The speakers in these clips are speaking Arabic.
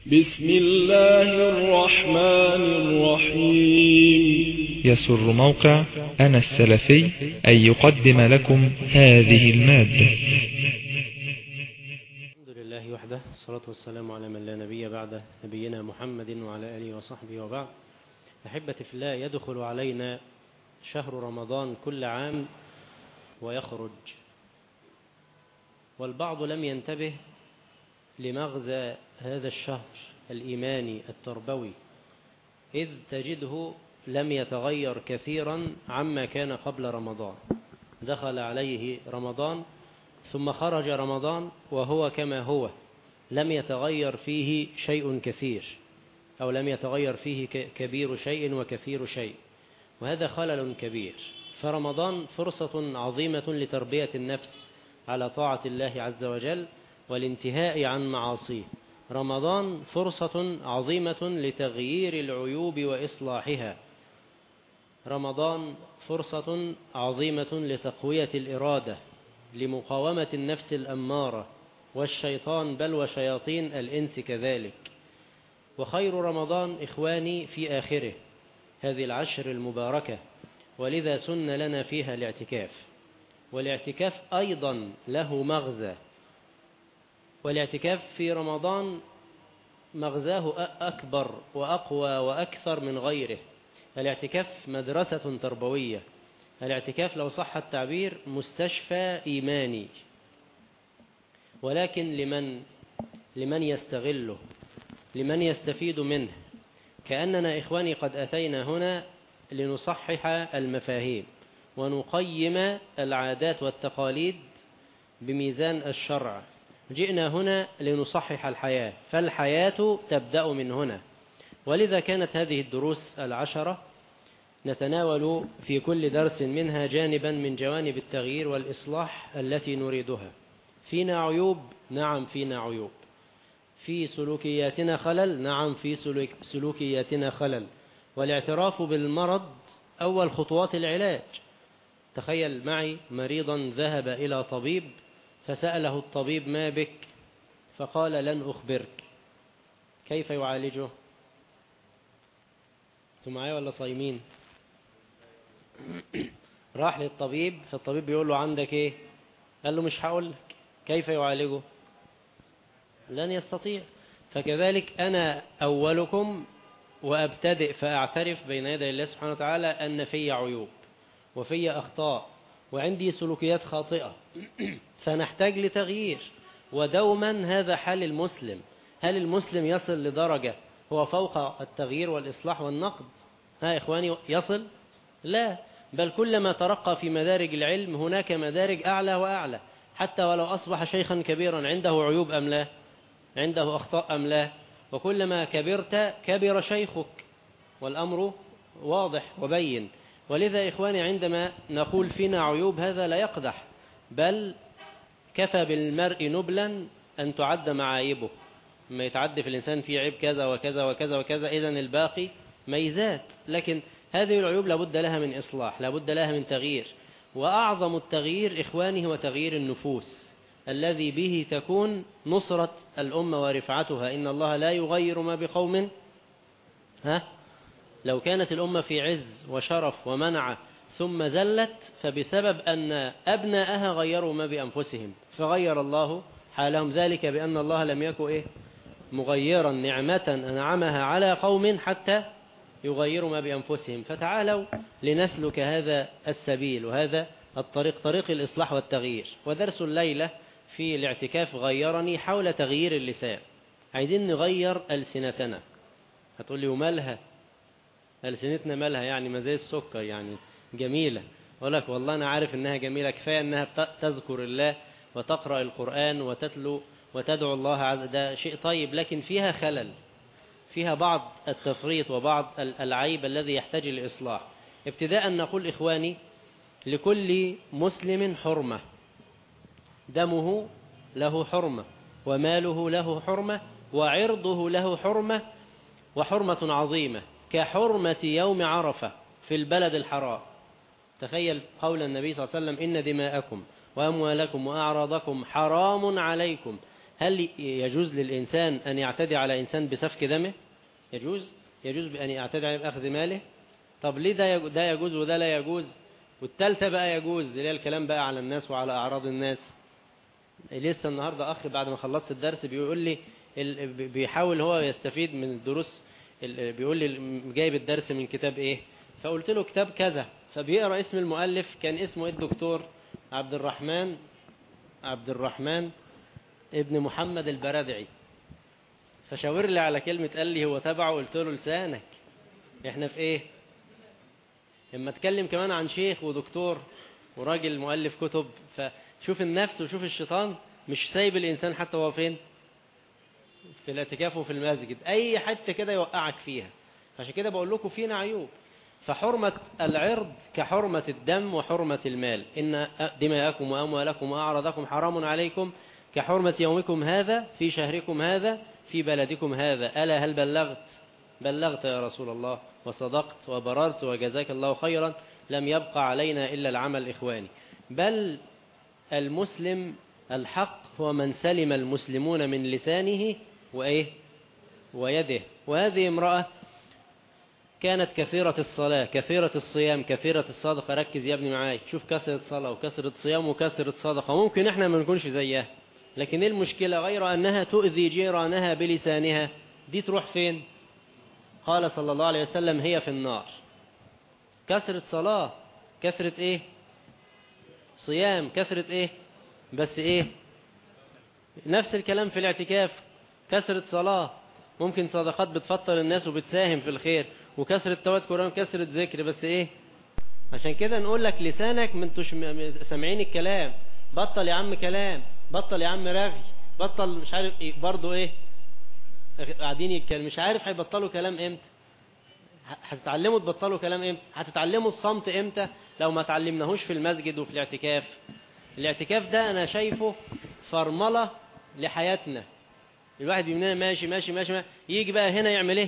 بسم الله الرحمن الرحيم. يسر موقع أنا السلفي أن يقدم لكم هذه المادة. الحمد لله وحده، الصلاة والسلام على من لا نبي بعده، نبينا محمد وعلى آله وصحبه وبعد. أحبتي في الله، يدخل علينا شهر رمضان كل عام ويخرج، والبعض لم ينتبه لمغزى هذا الشهر الإيماني التربوي، إذ تجده لم يتغير كثيرا عما كان قبل رمضان. دخل عليه رمضان ثم خرج رمضان وهو كما هو، لم يتغير فيه شيء كثير، أو لم يتغير فيه كبير شيء وكثير شيء، وهذا خلل كبير. فرمضان فرصة عظيمة لتربية النفس على طاعة الله عز وجل والانتهاء عن معاصيه. رمضان فرصة عظيمة لتغيير العيوب وإصلاحها. رمضان فرصة عظيمة لتقوية الإرادة، لمقاومة النفس الأمارة والشيطان، بل وشياطين الإنس كذلك. وخير رمضان إخواني في آخره، هذه العشر المباركة، ولذا سن لنا فيها الاعتكاف. والاعتكاف أيضا له مغزى، والاعتكاف في رمضان مغزاه أكبر وأقوى وأكثر من غيره. الاعتكاف مدرسة تربوية، الاعتكاف لو صح التعبير مستشفى إيماني، ولكن لمن يستغله، لمن يستفيد منه. كأننا إخواني قد أتينا هنا لنصحح المفاهيم ونقيم العادات والتقاليد بميزان الشرع. جئنا هنا لنصحح الحياة، فالحياة تبدأ من هنا. ولذا كانت هذه الدروس العشرة نتناول في كل درس منها جانبا من جوانب التغيير والإصلاح التي نريدها. فينا عيوب، نعم فينا عيوب. في سلوكياتنا خلل، نعم في سلوكياتنا خلل. والاعتراف بالمرض أول خطوات العلاج. تخيل معي مريضا ذهب إلى طبيب فسأله الطبيب: ما بك؟ فقال: لن أخبرك. كيف يعالجه؟ انتم معايا ولا صايمين؟ راح للطبيب، فالطبيب بيقول له: عندك ايه؟ قال له: مش هقول لك. كيف يعالجه؟ لن يستطيع. فكذلك أنا أولكم وأبتدئ فأعترف بين يدي الله سبحانه وتعالى أن في عيوب وفي أخطاء وعندي سلوكيات خاطئة فنحتاج لتغيير. ودوما هذا حال المسلم. هل المسلم يصل لدرجة هو فوق التغيير والإصلاح والنقد؟ ها إخواني، يصل؟ لا، بل كلما ترقى في مدارج العلم هناك مدارج أعلى وأعلى. حتى ولو أصبح شيخا كبيرا عنده عيوب أم لا؟ عنده أخطاء أم لا؟ وكلما كبرت كبر شيخك، والأمر واضح وبين. ولذا إخواني عندما نقول فينا عيوب هذا لا يقدح، بل كفى بالمرء نبلا أن تعد معايبه. ما يتعد في الإنسان فيه عيب كذا وكذا وكذا وكذا، إذن الباقي ميزات. لكن هذه العيوب لابد لها من إصلاح، لابد لها من تغيير. وأعظم التغيير إخواني هو تغيير النفوس، الذي به تكون نصرة الأمة ورفعتها. إن الله لا يغير ما بقوم لو كانت الأمة في عز وشرف ومنعة ثم زلت فبسبب أن أبناءها غيروا ما بأنفسهم فغير الله حالهم، ذلك بأن الله لم يكن مغيرا نعمة أنعمها على قوم حتى يغيروا ما بأنفسهم. فتعالوا لنسلك هذا السبيل وهذا الطريق، طريق الإصلاح والتغيير. ودرس الليلة في الاعتكاف غيرني حول تغيير اللسان. عايزين نغير ألسنتنا. هتقول لي: ومالها ألسنتنا؟ مالها يعني؟ ما زي السكر يعني، جميلة. أقول لك: والله أنا عارف إنها جميلة، كفاية إنها تذكر الله وتقرأ القرآن وتتلو وتدعو الله عز، ده شيء طيب، لكن فيها خلل، فيها بعض التفريط وبعض العيب الذي يحتاج لإصلاح. ابتداء نقول إخواني: لكل مسلم حرمة، دمه له حرمة، وماله له حرمة، وعرضه له حرمة، وحرمة عظيمة كحرمة يوم عرفة في البلد الحرام. تخيل قول النبي صلى الله عليه وسلم: إن دماءكم وأموالكم وأعراضكم حرام عليكم هل يجوز للإنسان أن يعتدي على إنسان بسفك دمه؟ يجوز بأن يعتدي عليه بأخذ ماله؟ طب ليه ده يجوز وده لا يجوز؟ والتالتة بقى يجوز، اللي هي الكلام بقى على الناس وعلى أعراض الناس. لسه النهاردة أخ بعد ما خلصت الدرس بيقول لي بيحاول هو يستفيد من الدروس، بيقول لي جايب الدرس من كتاب إيه؟ فقلت له كتاب كذا، فبيقرأ اسم المؤلف كان اسمه الدكتور عبد الرحمن ابن محمد البرادعي. فشاور لي على كلمة، قال لي هو تبعه. قلت له لسانك، احنا في ايه؟ اما اتكلم كمان عن شيخ ودكتور وراجل مؤلف كتب. فشوف النفس وشوف الشيطان مش سايب الإنسان حتى هو فين، في الاعتكاف وفي المسجد، أي حتة كده يوقعك فيها. عشان كده بقول لكم فينا عيوب. فحرمة العرض كحرمة الدم وحرمة المال. إن دماءكم وأموالكم وأعراضكم حرام عليكم كحرمة يومكم هذا في شهركم هذا في بلدكم هذا. ألا هل بلغت يا رسول الله وصدقت وبررت وجزاك الله خيرا. لم يبقى علينا إلا العمل إخواني. بل المسلم الحق هو من سلم المسلمون من لسانه ويده. وهذه امرأة كانت كثيرة الصلاة كثيرة الصيام كثيرة الصدقة. ركز يا ابني معاي، شوف كثرة صلاة وكثرة صيام وكثرة صدقة. ممكن احنا ما نكونش زيها، لكن المشكلة غير أنها تؤذي جيرانها بلسانها. دي تروح فين؟ قال صلى الله عليه وسلم هي في النار. كثرة صلاة، كثرة صيام، كثرة بس نفس الكلام في الاعتكاف. كثرة صلاة، ممكن صدقات بتفطر الناس وبتساهم في الخير، وكثرة توات قرآن، كثرة ذكر، بس عشان كده نقول لك لسانك من سامعين الكلام. بطل يا عم كلام، بطل يا عم رغي، بطل مش عارف برضو قاعدين يتكلم مش عارف هيبطلوا كلام امتى. هتتعلموا تبطلوا كلام امتى؟ هتتعلموا الصمت امتى لو ما تعلمناهوش في المسجد وفي الاعتكاف؟ الاعتكاف ده انا شايفه فرملة لحياتنا. الواحد مننا ماشي يجي بقى هنا يعمل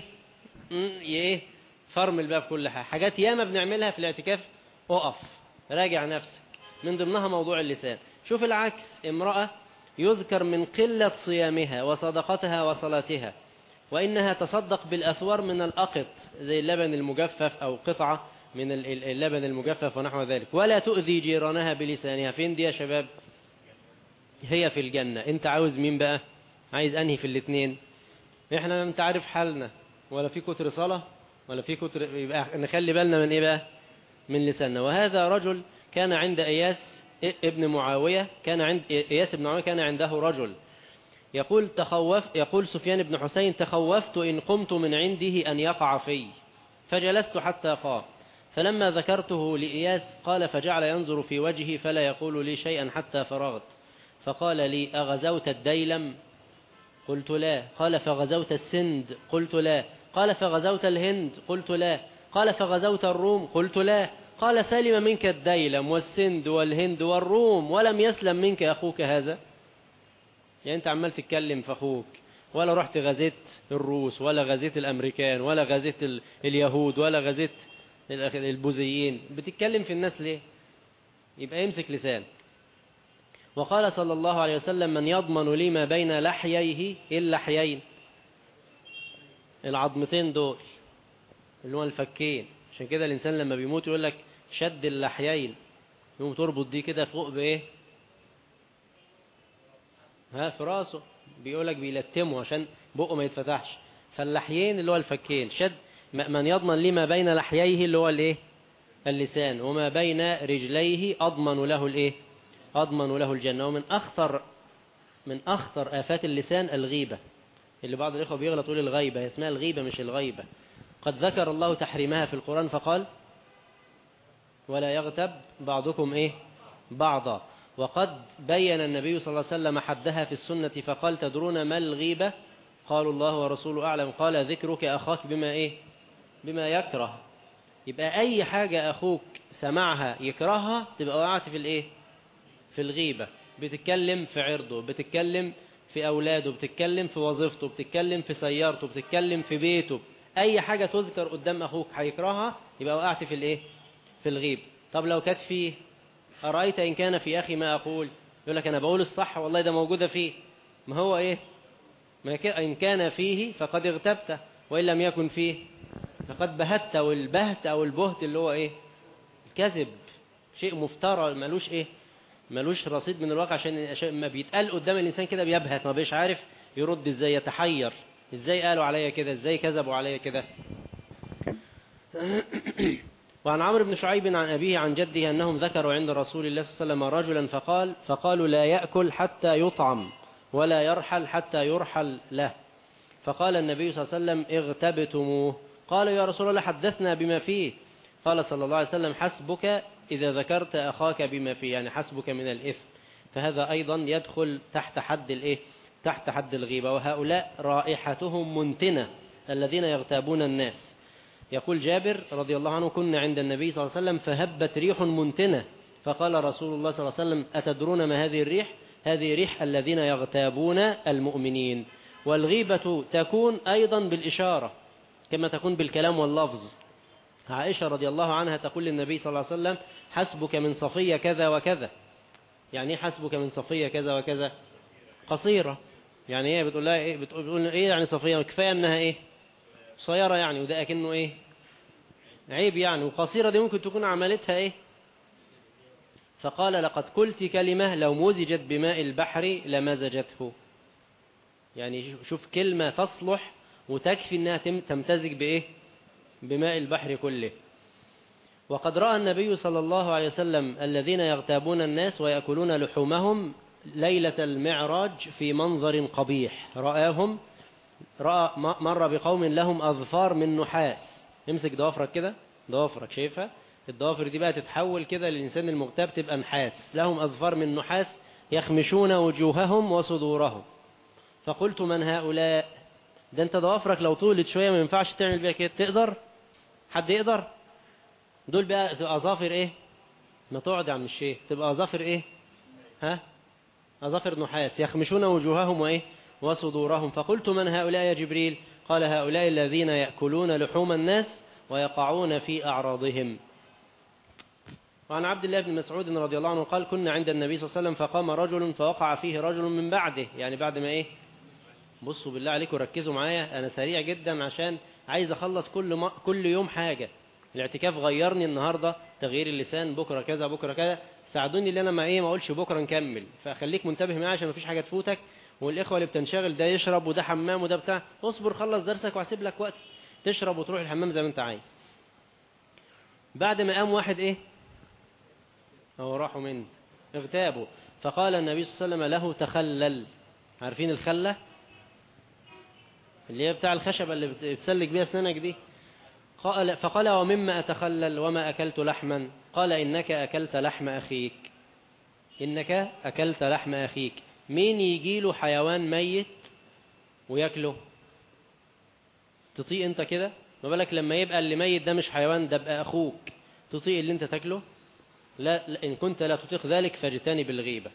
فرمل بقى في كل حاجات ياما بنعملها في الاعتكاف. اقف راجع نفسك، من ضمنها موضوع اللسان. شوف العكس، امرأة يذكر من قلة صيامها وصدقتها وصلاتها، وإنها تصدق بالأثوار من الأقط زي اللبن المجفف أو قطعة من اللبن المجفف ونحو ذلك، ولا تؤذي جيرانها بلسانها. فين دي يا شباب؟ هي في الجنة. انت عاوز مين بقى؟ عايز أنهي في الاثنين؟ احنا انت عارف حالنا، ولا في كتر صلاة ولا في كتر. يبقى نخلي بالنا من بقى؟ من لساننا. وهذا رجل كان عند إياس ابن معاوية، إياس بن معاوية كان عنده رجل يقول سفيان بن حسين تخوفت إن قمت من عنده أن يقع في، فجلست حتى قام. فلما ذكرته لإياس قال فجعل ينظر في وجهي فلا يقول لي شيئا حتى فرغت. فقال لي أغزوت الديلم؟ قلت لا. قال فغزوت السند؟ قلت لا. قال فغزوت الهند؟ قلت لا. قال فغزوت الروم؟ قلت لا. قال سلم منك الديلم والسند والهند والروم ولم يسلم منك أخوك هذا. يعني أنت عمال تتكلم في أخوك، ولا رحت غزيت الروس ولا غزيت الأمريكان ولا غزيت اليهود ولا غزيت البوذيين، بتتكلم في الناس ليه؟ يبقى يمسك لسان. وقال صلى الله عليه وسلم من يضمن لي ما بين لحييه؟ اللحيين العظمتين دول اللي هو الفكين. عشان كده الإنسان لما بيموت يقول لك شد اللحيين، يقوم تربط دي كده فوق في راسه. بيقول لك بيلتمه عشان بقه ما يتفتحش. فاللحيين اللي هو الفكين. شد من يضمن لي ما بين لحييه اللي هو اللسان، وما بين رجليه أضمن له أضمن له الجنة. ومن أخطر آفات اللسان الغيبة، اللي بعض الإخوة بيغلط يقول الغيبة، اسمها الغيبة مش الغيبة. قد ذكر الله تحريمها في القرآن فقال ولا يغتب بعضكم بعضا. وقد بين النبي صلى الله عليه وسلم حدها في السنة فقال تدرون ما الغيبة؟ قالوا الله ورسوله أعلم. قال ذكرك أخاك بما يكره. يبقى أي حاجة أخوك سمعها يكرهها تبقى وقعت في الغيبة. بتتكلم في عرضه، بتتكلم في أولاده، بتتكلم في وظيفته، بتتكلم في سيارته، بتتكلم في بيته. أي حاجة تذكر قدام أخوك هيكرهها يبقى وقعت في الغيب. طب لو كانت فيه، أرأيت إن كان في أخي ما أقول؟ يقول لك أنا بقول الصح والله ده موجودة فيه. ما هو إيه؟ إن كان فيه فقد اغتبته، وإن لم يكن فيه فقد بهت. والبهت أو البهت اللي هو إيه؟ الكذب، شيء مفترى ملوش إيه؟ ملوش رصيد من الواقع، عشان ما بيتقال قدام الإنسان كده بيبهت، ما بيش عارف يرد إزاي، يتحير إزاي قالوا عليا كده، إزاي كذبوا عليا كده. وعن عمرو بن شعيب عن أبيه عن جده أنهم ذكروا عند رسول الله صلى الله عليه وسلم رجلا فقالوا لا يأكل حتى يطعم ولا يرحل حتى يرحل له. فقال النبي صلى الله عليه وسلم اغتبتموه. قالوا يا رسول الله حدثنا بما فيه. قال صلى الله عليه وسلم حسبك إذا ذكرت أخاك بما فيه، يعني حسبك من الإثم. فهذا أيضا يدخل تحت حد الإيه؟ تحت حد الغيبة. وهؤلاء رائحتهم منتنة الذين يغتابون الناس. يقول جابر رضي الله عنه كنا عند النبي صلى الله عليه وسلم فهبت ريح منتنة، فقال رسول الله صلى الله عليه وسلم أتدرون ما هذه الريح؟ هذه ريح الذين يغتابون المؤمنين. والغيبة تكون أيضا بالإشارة كما تكون بالكلام واللفظ. عائشة رضي الله عنها تقول للنبي صلى الله عليه وسلم حسبك من صفية كذا وكذا. يعني ايه حسبك من صفية كذا وكذا؟ قصيرة. يعني ايه؟ بتقول لها ايه؟ بتقول ايه يعني صفية؟ كفاية انها ايه؟ قصيرة يعني، وده اكنه ايه؟ عيب يعني. وقصيرة دي ممكن تكون عملتها ايه؟ فقال لقد قلت كلمة لو مزجت بماء البحر لمزجته. يعني شوف كلمة تصلح وتكفي انها تمتزج بايه؟ بماء البحر كله. وقد رأى النبي صلى الله عليه وسلم الذين يغتابون الناس ويأكلون لحومهم ليلة المعراج في منظر قبيح. رأى مر بقوم لهم أظفار من نحاس. امسك ضوافرك كده، ضوافرك شايفها؟ الضوافر دي بقى تتحول كده للإنسان المغتاب تبقى نحاس. لهم أظفار من نحاس يخمشون وجوههم وصدورهم. فقلت من هؤلاء؟ ده انت ضوافرك لو طولت شوية ما ينفعش تعمل بيها كده. تقدر؟ حد يقدر؟ دول بقى تبقى أظافر ايه؟ ما تقعد يا عم الشيخ. تبقى أظافر ايه؟ ها؟ أظافر نحاس يخمشون وجوههم وايه؟ وصدورهم. فقلت من هؤلاء يا جبريل؟ قال هؤلاء الذين يأكلون لحوم الناس ويقعون في أعراضهم. وعن عبد الله بن مسعود رضي الله عنه قال كنا عند النبي صلى الله عليه وسلم فقام رجل فوقع فيه رجل من بعده. يعني بعد ما ايه؟ بصوا بالله عليكم ركزوا معايا، أنا سريع جدا عشان عايز أخلص كل يوم حاجة. الاعتكاف غيرني النهاردة تغيير اللسان، بكرة كذا بكرة كذا. ساعدوني اللي أنا ما أقولش بكرة نكمل. فخليك منتبه معايا عشان مفيش حاجة تفوتك. والإخوة اللي بتنشغل ده يشرب وده حمام وده بتاع، اصبر خلص درسك وهسيب لك وقت تشرب وتروح الحمام زي ما أنت عايز. بعد ما قام واحد إيه؟ هو راحوا منه اغتابوا. فقال النبي صلى الله عليه وسلم له تخلل. عارفين الخلة اللي هي بتاع الخشبة اللي بتسلك بيها أسنانك دي؟ فقال ومما أتخلل وما أكلت لحما؟ قال إنك أكلت لحم أخيك. إنك أكلت لحم أخيك. مين يجيله حيوان ميت ويأكله؟ تطيق أنت كده؟ ما بالك لما يبقى اللي ميت ده مش حيوان، ده بقى أخوك، تطيق اللي أنت تأكله؟ لا، إن كنت لا تطيق ذلك فاجتنب الغيبة.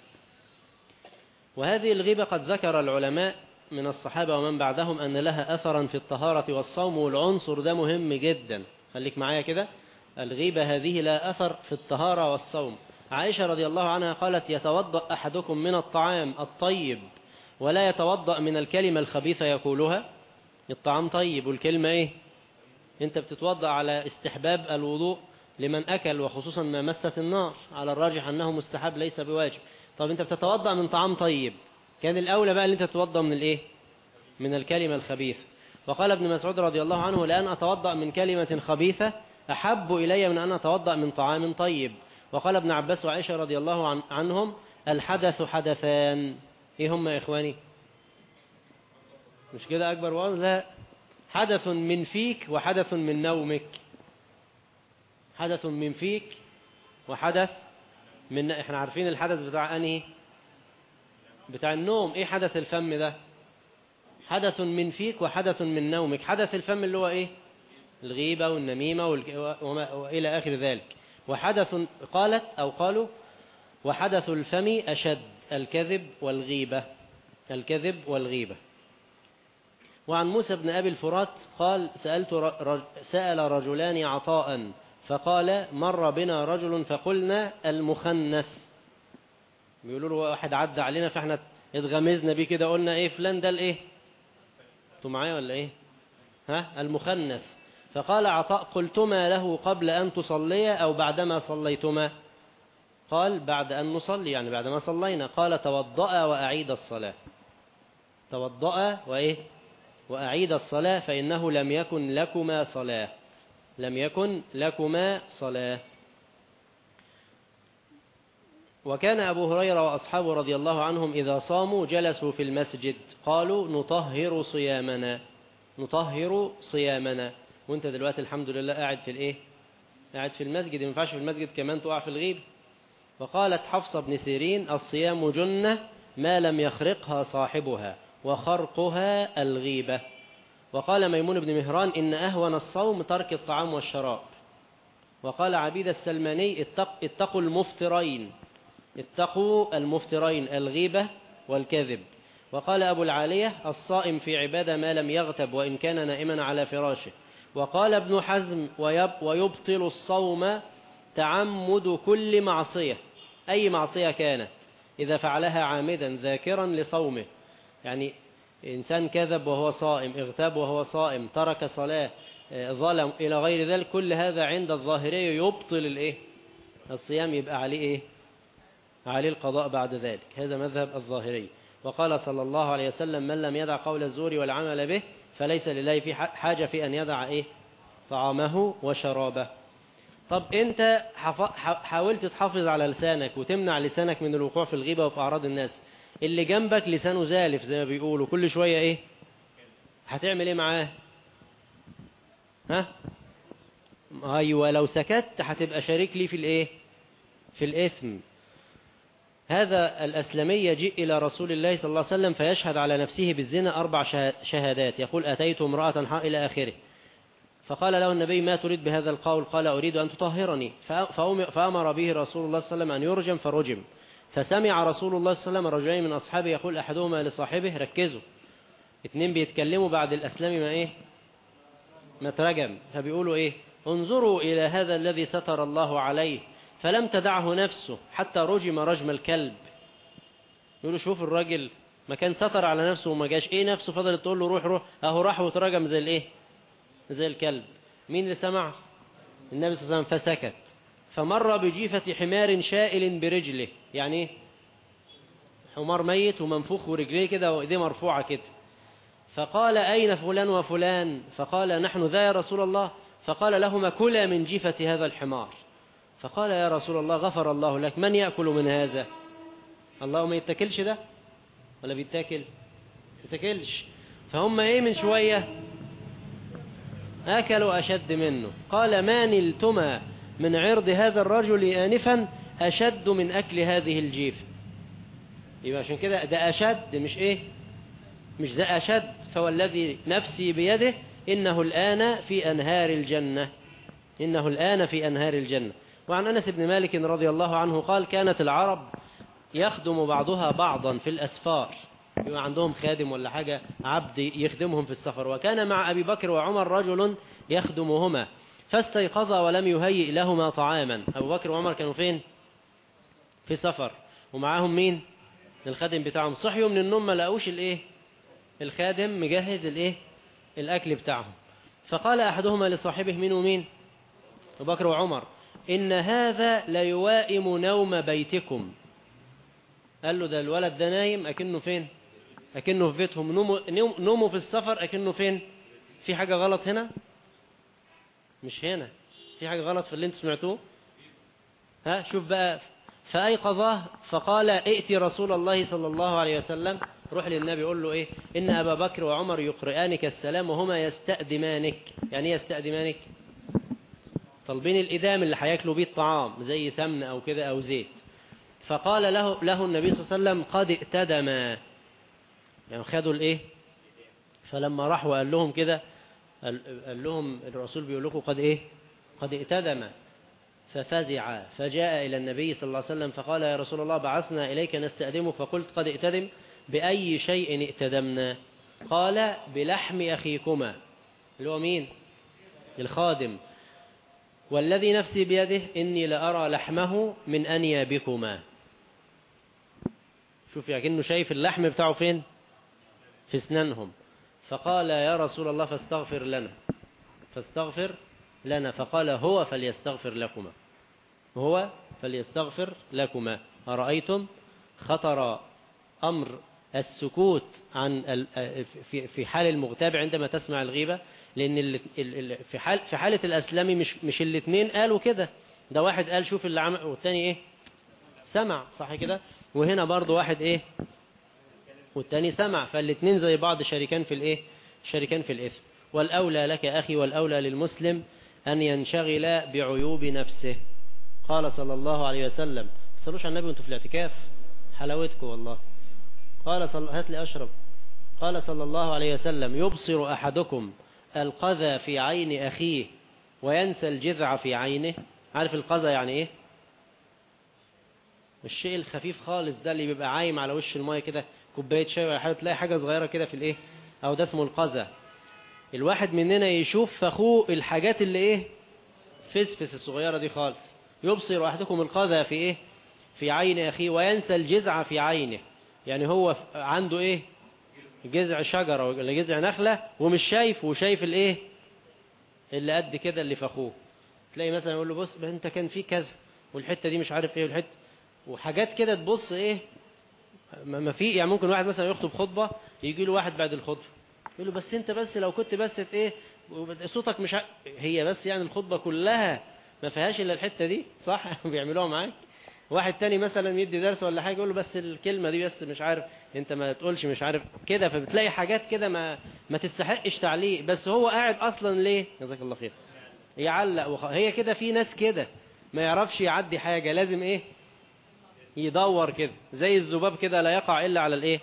وهذه الغيبة قد ذكر العلماء من الصحابة ومن بعدهم أن لها أثرا في الطهارة والصوم. والعنصر ده مهم جدا، خليك معايا كده. الغيبة هذه لا أثر في الطهارة والصوم. عائشة رضي الله عنها قالت يتوضأ أحدكم من الطعام الطيب ولا يتوضأ من الكلمة الخبيثة يقولها. الطعام طيب والكلمة إيه؟ أنت بتتوضأ على استحباب الوضوء لمن أكل، وخصوصا ما مست النار، على الراجح أنه مستحب ليس بواجب. طب أنت بتتوضأ من طعام طيب، كان الأولى بقى اللي أنت تتوضأ من الإيه؟ من الكلمة الخبيثة. وقال ابن مسعود رضي الله عنه لأن أتوضأ من كلمة خبيثة أحب إلي من أن أتوضأ من طعام طيب. وقال ابن عباس وعائشة رضي الله عنهم الحدث حدثان. إيه هم يا إخواني؟ مش كده أكبر وعظ؟ لا، حدث من فيك وحدث من نومك. حدث من فيك وحدث من، احنا عارفين الحدث بتاع أنهي؟ بتاع النوم. ايه حدث الفم ده؟ حدث من فيك وحدث من نومك. حدث الفم اللي هو ايه؟ الغيبة والنميمة وإلى آخر ذلك. وحدث قالت أو قالوا وحدث الفم أشد، الكذب والغيبة. الكذب والغيبة. وعن موسى بن أبي الفرات قال سأل رجلان عطاء فقال مر بنا رجل فقلنا المخنث. بيقولوا له واحد عدى علينا فاحنا اتغمزنا بيه كده قلنا ايه فلان ده الايه؟ انتوا معايا ولا ايه؟ المخنث. فقال عطاء قلتما له قبل أن تصليا أو بعدما صليتما؟ قال بعد أن نصلي، يعني بعدما صلينا. قال توضأ وأعيد الصلاة. توضأ وإيه؟ وأعيد الصلاة فإنه لم يكن لكما صلاة. لم يكن لكما صلاة. وكان أبو هريرة وأصحابه رضي الله عنهم إذا صاموا جلسوا في المسجد قالوا نطهر صيامنا. نطهر صيامنا. وانت دلوقتي الحمد لله قاعد في الايه؟ قاعد في المسجد، ما ينفعش في المسجد كمان تقع في الغيب. وقالت حفصة بن سيرين الصيام جنة ما لم يخرقها صاحبها وخرقها الغيبة. وقال ميمون بن مهران إن أهون الصوم ترك الطعام والشراب. وقال عبيد السلماني اتقوا المفترين. اتقوا المفترين الغيبة والكذب. وقال أبو العالية الصائم في عبادة ما لم يغتب وإن كان نائما على فراشه. وقال ابن حزم ويبطل الصوم تعمد كل معصية، أي معصية كانت إذا فعلها عامدا ذاكرا لصومه، يعني إنسان كذب وهو صائم، اغتاب وهو صائم، ترك صلاة، ظلم إلى غير ذلك، كل هذا عند الظاهرية يبطل الإيه؟ الصيام، يبقى عليه إيه؟ عليه القضاء بعد ذلك. هذا مذهب الظاهري. وقال صلى الله عليه وسلم من لم يدع قول الزور والعمل به فليس لله في حاجة في أن يدع إيه؟ طعامه وشرابه. طب أنت حاولت تحافظ على لسانك وتمنع لسانك من الوقوع في الغيبة وفي أعراض الناس، اللي جنبك لسانه زالف زي ما بيقولوا، كل شوية إيه؟ هتعمل إيه معاه؟ أيوة، لو سكت هتبقى شريك لي في الإيه؟ في الإثم. هذا الأسلمي يجيء إلى رسول الله صلى الله عليه وسلم فيشهد على نفسه بالزنا 4 شهادات، يقول أتيت امرأة إلى آخره. فقال له النبي ما تريد بهذا القول؟ قال أريد أن تطهرني. فأمر به رسول الله صلى الله عليه وسلم أن يرجم فرجم. فسمع رسول الله صلى الله عليه وسلم رجلين من أصحابه يقول أحدهما لصاحبه ركزوا، 2 بيتكلموا بعد الأسلمي ما إيه؟ ما ترجم. فبيقولوا إيه؟ انظروا إلى هذا الذي ستر الله عليه فلم تدعه نفسه حتى رجم رجم الكلب. يقولوا شوف الراجل ما كان ستر على نفسه وما جاش، ايه نفسه فضلت تقول له روح روح، اهو راح وترجم زي الايه؟ زي الكلب. مين اللي سمع؟ النبي صلى الله عليه وسلم. فسكت. فمر بجيفة حمار شائل برجله، يعني ايه؟ حمار ميت ومنفوخ ورجليه كده وايديه مرفوعة كده. فقال أين فلان وفلان؟ فقال نحن ذا يا رسول الله. فقال لهما كلا من جيفة هذا الحمار. فقال يا رسول الله غفر الله لك، من يأكل من هذا؟ الله ما يتاكلش ده ولا بيتاكل؟ يتاكلش. فهم ايه من شوية أكلوا أشد منه. قال ما نلتما من عرض هذا الرجل آنفا أشد من أكل هذه الجيف. يبقى عشان كده ده أشد، مش ايه؟ مش ده أشد. فوالذي نفسي بيده إنه الآن في أنهار الجنة. إنه الآن في أنهار الجنة. وعن أنس بن مالك رضي الله عنه قال كانت العرب يخدم بعضها بعضا في الأسفار، يبقى عندهم خادم ولا حاجة عبد يخدمهم في السفر. وكان مع أبي بكر وعمر رجل يخدمهما فاستيقظا ولم يهيئ لهما طعاما. أبو بكر وعمر كانوا فين؟ في سفر، ومعاهم مين؟ الخادم بتاعهم. صحيوا من النوم ما لقوش الايه؟ الخادم مجهز الايه؟ الأكل بتاعهم. فقال أحدهما لصاحبه مين ومين؟ أبو بكر وعمر إن هذا ليوائم نوم بيتكم. قال له ده الولد ده نايم أكنه فين؟ أكنه في بيتهم. نومه في السفر أكنه فين؟ في حاجة غلط هنا؟ مش هنا، في حاجة غلط في اللي انتوا سمعتوه. شوف بقى. فأيقظه فقال ائتي رسول الله صلى الله عليه وسلم. روح للنبي قول له ايه؟ إن أبا بكر وعمر يقرئانك السلام وهما يستأدمانك. يعني ايه يستأدمانك؟ طالبين الإدام اللي هياكلوا بيه الطعام زي سمن أو كده أو زيت. فقال له النبي صلى الله عليه وسلم قد ائتدما، يعني خدوا الايه؟ فلما راح وقال لهم كده قال لهم الرسول بيقول لكم قد ايه؟ قد ائتدما. ففزع فجاء إلى النبي صلى الله عليه وسلم فقال يا رسول الله بعثنا إليك نستأدمك فقلت قد ائتدم. بأي شيء ائتدمنا؟ قال بلحم أخيكما، اللي هو مين؟ الخادم. والذي نفسي بيده إني لأرى لحمه من أنيابكما. شوف يعني كأنه شايف اللحم بتاعه فين؟ في اسنانهم. فقال يا رسول الله فاستغفر لنا، فاستغفر لنا. فقال هو فليستغفر لكما، هو فليستغفر لكما. أرأيتم خطر أمر السكوت عن في حال المغتاب عندما تسمع الغيبة؟ لأن في حالة الأسلمي مش الاثنين قالوا كده، ده واحد قال شوف اللي عمل والتاني إيه؟ سمع، صح كده؟ وهنا برضو واحد إيه؟ والتاني سمع، فالاثنين زي بعض شريكان في الإيه؟ شريكان في الإثم. والأولى لك أخي والأولى للمسلم أن ينشغل بعيوب نفسه. قال صلى الله عليه وسلم، تصلوش على النبي وانتوا في الاعتكاف، حلاوتكم والله. هات لي أشرب. قال صلى الله عليه وسلم يبصر أحدكم القذى في عين أخيه وينسى الجذع في عينه. عارف القذى يعني إيه؟ الشيء الخفيف خالص ده اللي بيبقى عايم على وش الماء كده، كوباية شاي ولا حاجة تلاقي حاجة صغيرة كده في الإيه، أو ده اسمه القذى. الواحد مننا يشوف في أخوه الحاجات اللي إيه، فسفس الصغيرة دي خالص. يبصر أحدكم القذى في إيه، في عين أخيه وينسى الجذع في عينه. يعني هو عنده إيه، جذع شجرة ولا جذع نخلة ومش شايف، وشايف الإيه اللي قد كده اللي في أخوه. تلاقي مثلا يقول له بص أنت كان في كذا والحتة دي مش عارف إيه والحتة وحاجات كده، تبص إيه ما في. يعني ممكن واحد مثلا يخطب خطبة، يجي له واحد بعد الخطبة يقول له بس أنت بس لو كنت بس إيه صوتك مش هي بس يعني الخطبة كلها ما فيهاش إلا الحتة دي، صح؟ بيعملوها معاك. واحد تاني مثلا يدي درس ولا حاجة يقول له بس الكلمة دي بس مش عارف انت ما تقولش مش عارف كده. فبتلاقي حاجات كده ما تستحقش تعليق، بس هو قاعد اصلا ليه، جزاك الله خير، يعلق هي كده. في ناس كده ما يعرفش يعدي حاجة، لازم ايه يدور كده زي الذباب كده، لا يقع الا على الايه،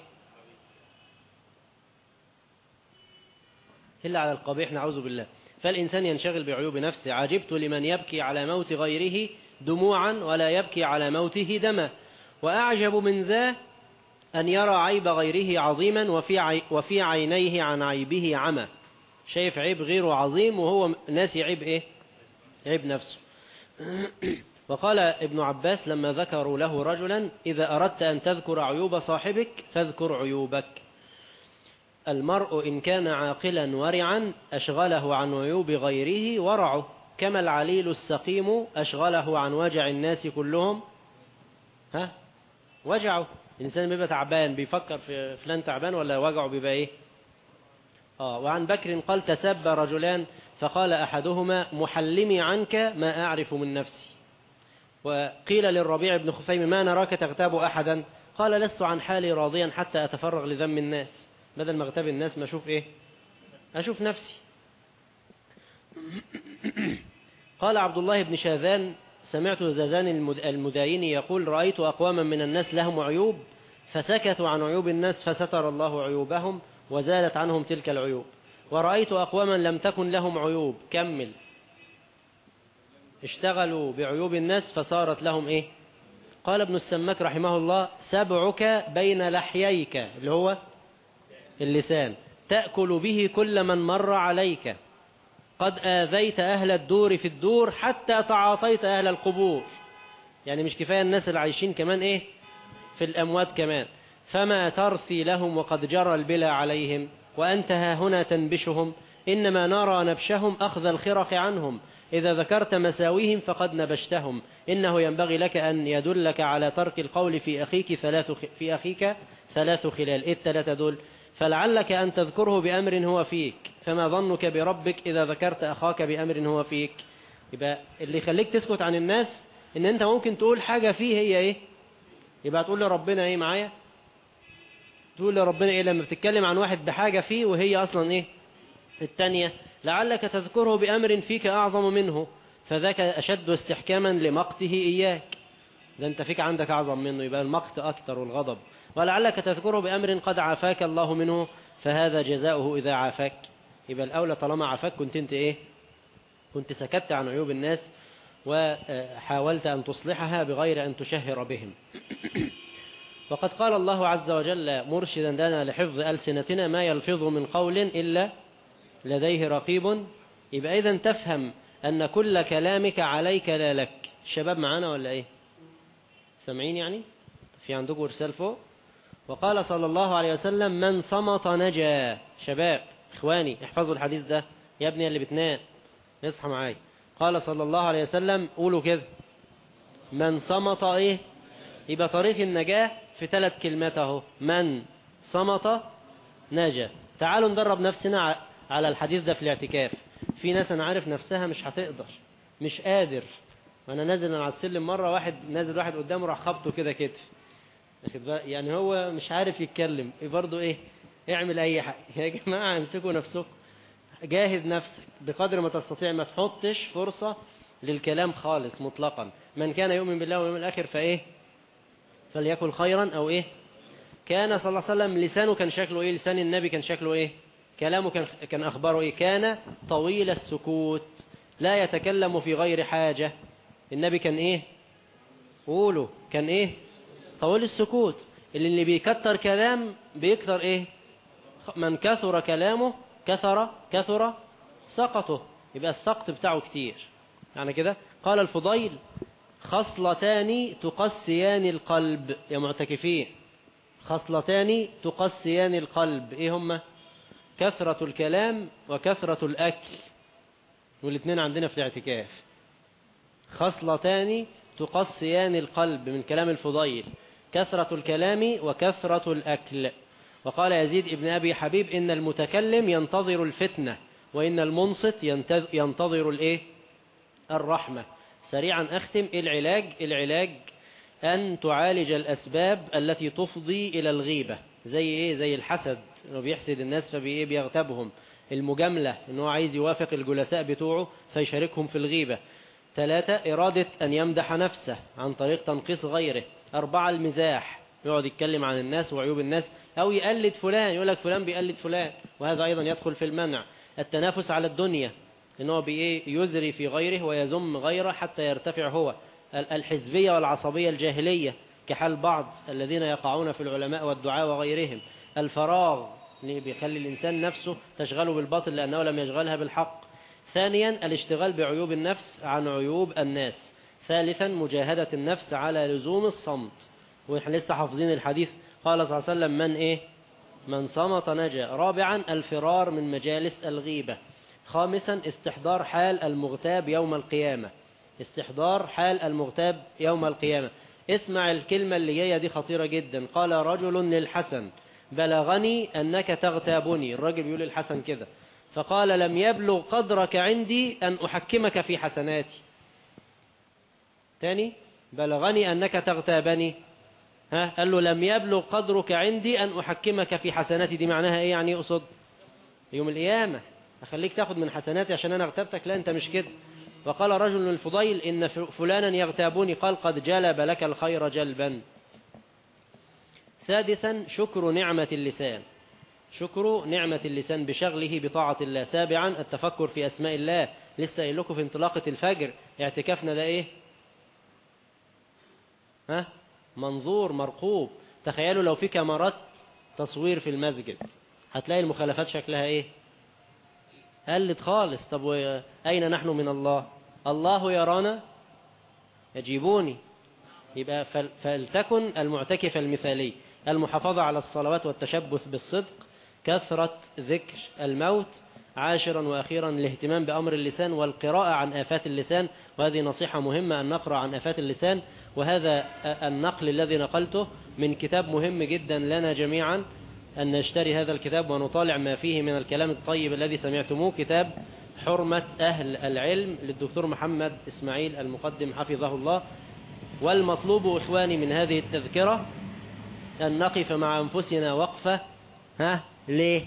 الا على القبيح، نعوذ بالله. فالإنسان ينشغل بعيوب نفسه. عجبت لمن يبكي على موت غيره دموعا ولا يبكي على موته دما، وأعجب من ذا أن يرى عيب غيره عظيما وفي عينيه عن عيبه عمى. شايف عيب غيره عظيم وهو ناسي عيب إيه، عيب نفسه. وقال ابن عباس لما ذكروا له رجلا إذا أردت أن تذكر عيوب صاحبك فاذكر عيوبك. المرء إن كان عاقلا ورعا أشغله عن عيوب غيره ورعه، كما العليل السقيم أشغله عن وجع الناس كلهم وجعه. الإنسان بيبقى تعبان بيفكر في فلان تعبان ولا وجعه بيبقى إيه. وعن بكر قال تسب رجلان فقال أحدهما محلمي عنك ما أعرف من نفسي. وقيل للربيع بن خثيم ما نراك تغتاب أحدا؟ قال لست عن حالي راضيا حتى أتفرغ لذم الناس. بدل ما اغتاب الناس ما أشوف إيه، أشوف نفسي. قال عبد الله بن شاذان سمعت زازان المدايني يقول رأيت أقواما من الناس لهم عيوب فسكتوا عن عيوب الناس فستر الله عيوبهم وزالت عنهم تلك العيوب، ورأيت أقواما لم تكن لهم عيوب كمل اشتغلوا بعيوب الناس فصارت لهم إيه. قال ابن السماك رحمه الله سبعك بين لحييك اللي هو اللسان تأكل به كل من مر عليك، قد آذيت أهل الدور في الدور حتى تعاطيت أهل القبور. يعني مش كفاية الناس اللي عايشين كمان إيه في الأموات كمان. فما ترثي لهم وقد جرى البلا عليهم وأنت ها هنا تنبشهم، إنما نرى نبشهم أخذ الخرق عنهم، إذا ذكرت مساويهم فقد نبشتهم. إنه ينبغي لك أن يدلك على ترك القول في أخيك ثلاث خلال. إيه الثلاثة دول؟ فلعلك أن تذكره بأمر هو فيك، فما ظنك بربك إذا ذكرت أخاك بأمر هو فيك. يبقى اللي يخليك تسكت عن الناس إن أنت ممكن تقول حاجة فيه هي إيه، يبقى تقول لربنا إيه معايا، تقول لربنا إيه لما بتتكلم عن واحد بحاجة فيه وهي أصلا إيه التانية. لعلك تذكره بأمر فيك أعظم منه فذاك أشد استحكاما لمقته إياك. ده أنت فيك عندك أعظم منه، يبقى المقت أكثر والغضب. ولعلك تذكره بأمر قد عافاك الله منه فهذا جزاؤه إذا عافاك. يبقى الأولى طالما عافاك كنت أنت إيه، كنت سكت عن عيوب الناس وحاولت أن تصلحها بغير أن تشهر بهم. وقد قال الله عز وجل مرشدا لنا لحفظ ألسنتنا ما يلفظ من قول إلا لديه رقيب. يبقى إذن تفهم أن كل كلامك عليك لا لك. الشباب معانا ولا إيه، سامعين؟ يعني في عندكم رسال فوق وقال صلى الله عليه وسلم من صمت نجا. شباب إخواني احفظوا الحديث ده يا ابني اللي بتنام اصحى معايا. قال صلى الله عليه وسلم قولوا كده من صمت إيه؟ يبقى طريق النجاة في 3 كلمات اهو، من صمت نجا. تعالوا ندرب نفسنا على الحديث ده في الاعتكاف. في ناس انا عارف نفسها مش هتقدر، مش قادر، وانا نازل على السلم مرة واحد قدامه راح خبطه كده كتف، يعني هو مش عارف يتكلم برضه ايه، اعمل اي حاجة يا جماعة، امسكوا نفسكم، جاهد نفسك بقدر ما تستطيع، ما تحطش فرصة للكلام خالص مطلقا. من كان يؤمن بالله واليوم الآخر فايه فليكن خيرا او ايه. كان صلى الله عليه وسلم لسانه كان شكله ايه، لسان النبي كان شكله ايه، كلامه كان اخباره ايه، كان طويل السكوت لا يتكلم في غير حاجة. النبي كان ايه، قولوا كان ايه، طويل السكوت. اللي بيكتر كلام بيكتر ايه، من كثر كلامه كثر سقطه، يبقى السقط بتاعه كتير يعني كده. قال الفضيل خصلتان تقسيان القلب يا معتكفين، خصلتان تقسيان القلب، ايه هما؟ كثرة الكلام وكثرة الأكل، والاثنين عندنا في الاعتكاف. خصلتان تقسيان القلب من كلام الفضيل، كثرة الكلام وكثرة الأكل. وقال يزيد ابن أبي حبيب إن المتكلم ينتظر الفتنة وإن المنصت ينتظر الايه، الرحمة. سريعا أختم. العلاج أن تعالج الأسباب التي تفضي إلى الغيبة، زي إيه، زي الحسد إنه بيحسد الناس بيغتابهم، المجاملة إنه عايز يوافق الجلساء بتوعه فيشاركهم في الغيبة. 3 إرادة أن يمدح نفسه عن طريق تنقيص غيره. 4 المزاح، يقعد يتكلم عن الناس وعيوب الناس، أو يقلد فلان، يقول لك فلان بيقلد فلان، وهذا أيضا يدخل في المنع. التنافس على الدنيا، إنه يزري في غيره ويذم غيره حتى يرتفع هو. الحزبية والعصبية الجاهلية كحال بعض الذين يقعون في العلماء والدعاء وغيرهم. الفراغ اللي بيخلي الإنسان نفسه تشغله بالباطل لأنه لم يشغلها بالحق. ثانيا الاشتغال بعيوب النفس عن عيوب الناس. ثالثا مجاهدة النفس على لزوم الصمت، ونحن لسه حافظين الحديث، قال صلى الله عليه وسلم من ايه، من صمت نجا. رابعا الفرار من مجالس الغيبة. خامسا استحضار حال المغتاب يوم القيامة، استحضار حال المغتاب يوم القيامة. اسمع الكلمة اللي جاية دي خطيرة جدا. قال رجل للحسن بلغني أنك تغتابني، الرجل بيقول للحسن كده، فقال لم يبلغ قدرك عندي أن أحكمك في حسناتي. تاني، بلغني أنك تغتابني، قال له لم يبلغ قدرك عندي أن أحكمك في حسناتي. دي معناها إيه، يعني يقصد يوم القيامة أخليك تاخد من حسناتي عشان أنا اغتابتك؟ لا أنت مش كده. وقال رجل للفضيل إن فلانا يغتابني، قال قد جلب لك الخير جلبا. سادسا شكر نعمة اللسان، شكر نعمة اللسان بشغله بطاعة الله. سابعا التفكر في أسماء الله. لسه قايل لكم في انطلاقة الفجر اعتكافنا ده إيه، منظور مرقوب. تخيلوا لو في كاميرات تصوير في المسجد هتلاقي المخالفات شكلها إيه، قلت خالص. طب أين نحن من الله؟ الله يرانا يجيبوني. يبقى فلتكن المعتكف المثالي المحافظة على الصلوات والتشبث بالصدق، كثرة ذكر الموت. عاشرا وأخيرا الاهتمام بأمر اللسان والقراءة عن آفات اللسان، وهذه نصيحة مهمة أن نقرأ عن آفات اللسان. وهذا النقل الذي نقلته من كتاب مهم جدا لنا جميعا، أن نشتري هذا الكتاب ونطالع ما فيه من الكلام الطيب الذي سمعتموه. كتاب حرمة أهل العلم للدكتور محمد إسماعيل المقدم حفظه الله. والمطلوب إخواني من هذه التذكرة أن نقف مع أنفسنا وقفة، ليه؟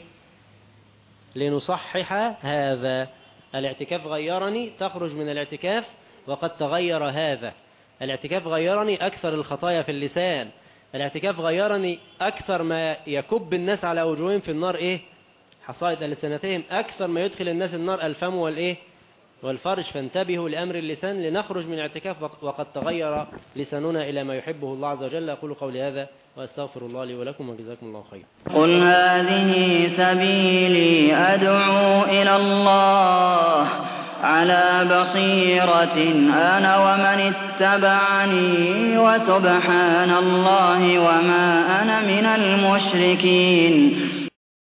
لنصحح هذا. الاعتكاف غيرني، تخرج من الاعتكاف وقد تغير هذا. الاعتكاف غيرني أكثر الخطايا في اللسان. الاعتكاف غيرني أكثر ما يكب الناس على وجوههم في النار إيه، حصائد ألسنتهم. أكثر ما يدخل الناس النار الفم والإيه، والفرج. فانتبهوا لأمر اللسان لنخرج من الاعتكاف وقد تغير لساننا إلى ما يحبه الله عز وجل. أقول قولي هذا وأستغفر الله لي ولكم وجزاكم الله خير. قل هذه سبيلي أدعو إلى الله عَلَىٰ بَصِيرَةٍ أَنَا وَمَنِ اتَّبَعَنِي وَسُبْحَانَ اللَّهِ وَمَا أَنَا مِنَ الْمُشْرِكِينَ